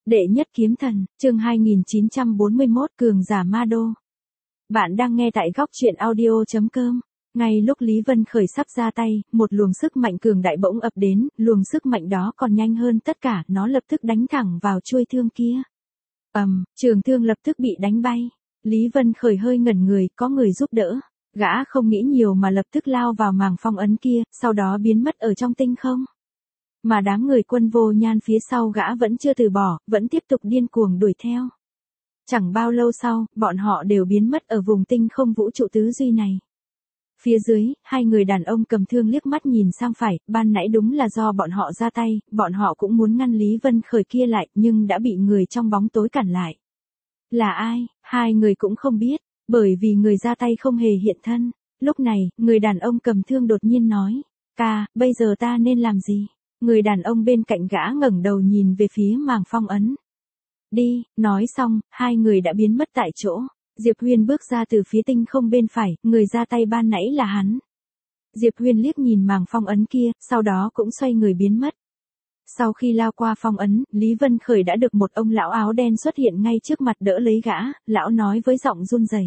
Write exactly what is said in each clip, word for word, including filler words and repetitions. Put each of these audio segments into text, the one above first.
Đệ nhất kiếm thần, chương hai nghìn chín trăm bốn mươi mốt, cường giả ma đô. Bạn đang nghe tại góc truyện audio chấm com. Ngay lúc Lý Vân Khởi sắp ra tay, một luồng sức mạnh cường đại bỗng ập đến, luồng sức mạnh đó còn nhanh hơn tất cả, nó lập tức đánh thẳng vào chuôi thương kia. Ầm, um, trường thương lập tức bị đánh bay. Lý Vân Khởi hơi ngẩn người, có người giúp đỡ. Gã không nghĩ nhiều mà lập tức lao vào màng phong ấn kia, sau đó biến mất ở trong tinh không. Mà đám người Quân Vô Nhan phía sau gã vẫn chưa từ bỏ, vẫn tiếp tục điên cuồng đuổi theo. Chẳng bao lâu sau, bọn họ đều biến mất ở vùng tinh không vũ trụ tứ duy này. Phía dưới, hai người đàn ông cầm thương liếc mắt nhìn sang phải, ban nãy đúng là do bọn họ ra tay, bọn họ cũng muốn ngăn Lý Vân Khởi kia lại, nhưng đã bị người trong bóng tối cản lại. Là ai? Hai người cũng không biết, bởi vì người ra tay không hề hiện thân. Lúc này, người đàn ông cầm thương đột nhiên nói, ca, bây giờ ta nên làm gì? Người đàn ông bên cạnh gã ngẩng đầu nhìn về phía màng phong ấn. Đi, nói xong, hai người đã biến mất tại chỗ. Diệp Huyên bước ra từ phía tinh không bên phải, người ra tay ban nãy là hắn. Diệp Huyên liếc nhìn màng phong ấn kia, sau đó cũng xoay người biến mất. Sau khi lao qua phong ấn, Lý Vân Khởi đã được một ông lão áo đen xuất hiện ngay trước mặt đỡ lấy gã, lão nói với giọng run rẩy.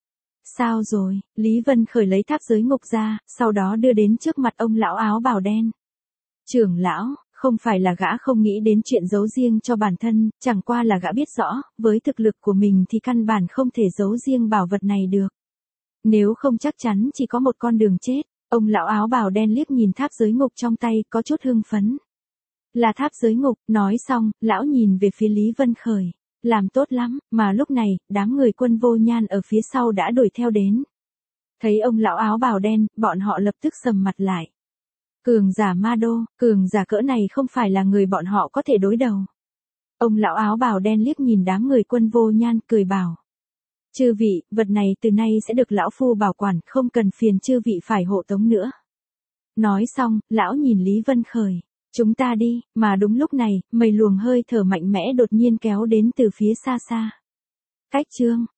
Sao rồi? Lý Vân Khởi lấy tháp giới ngục ra, sau đó đưa đến trước mặt ông lão áo bào đen. Trưởng lão, không phải là gã không nghĩ đến chuyện giấu riêng cho bản thân, chẳng qua là gã biết rõ, với thực lực của mình thì căn bản không thể giấu riêng bảo vật này được. Nếu không chắc chắn chỉ có một con đường chết. Ông lão áo bào đen liếc nhìn tháp giới ngục trong tay, có chút hưng phấn. Là tháp giới ngục, nói xong, lão nhìn về phía Lý Vân Khởi. Làm tốt lắm, mà lúc này, đám người Quân Vô Nhan ở phía sau đã đuổi theo đến. Thấy ông lão áo bào đen, bọn họ lập tức sầm mặt lại. Cường giả ma đô, cường giả cỡ này không phải là người bọn họ có thể đối đầu. Ông lão áo bào đen liếc nhìn đám người Quân Vô Nhan, cười bảo. Chư vị, vật này từ nay sẽ được lão phu bảo quản, không cần phiền chư vị phải hộ tống nữa. Nói xong, lão nhìn Lý Vân Khởi. Chúng ta đi, mà đúng lúc này, mấy luồng hơi thở mạnh mẽ đột nhiên kéo đến từ phía xa xa. Cách chương,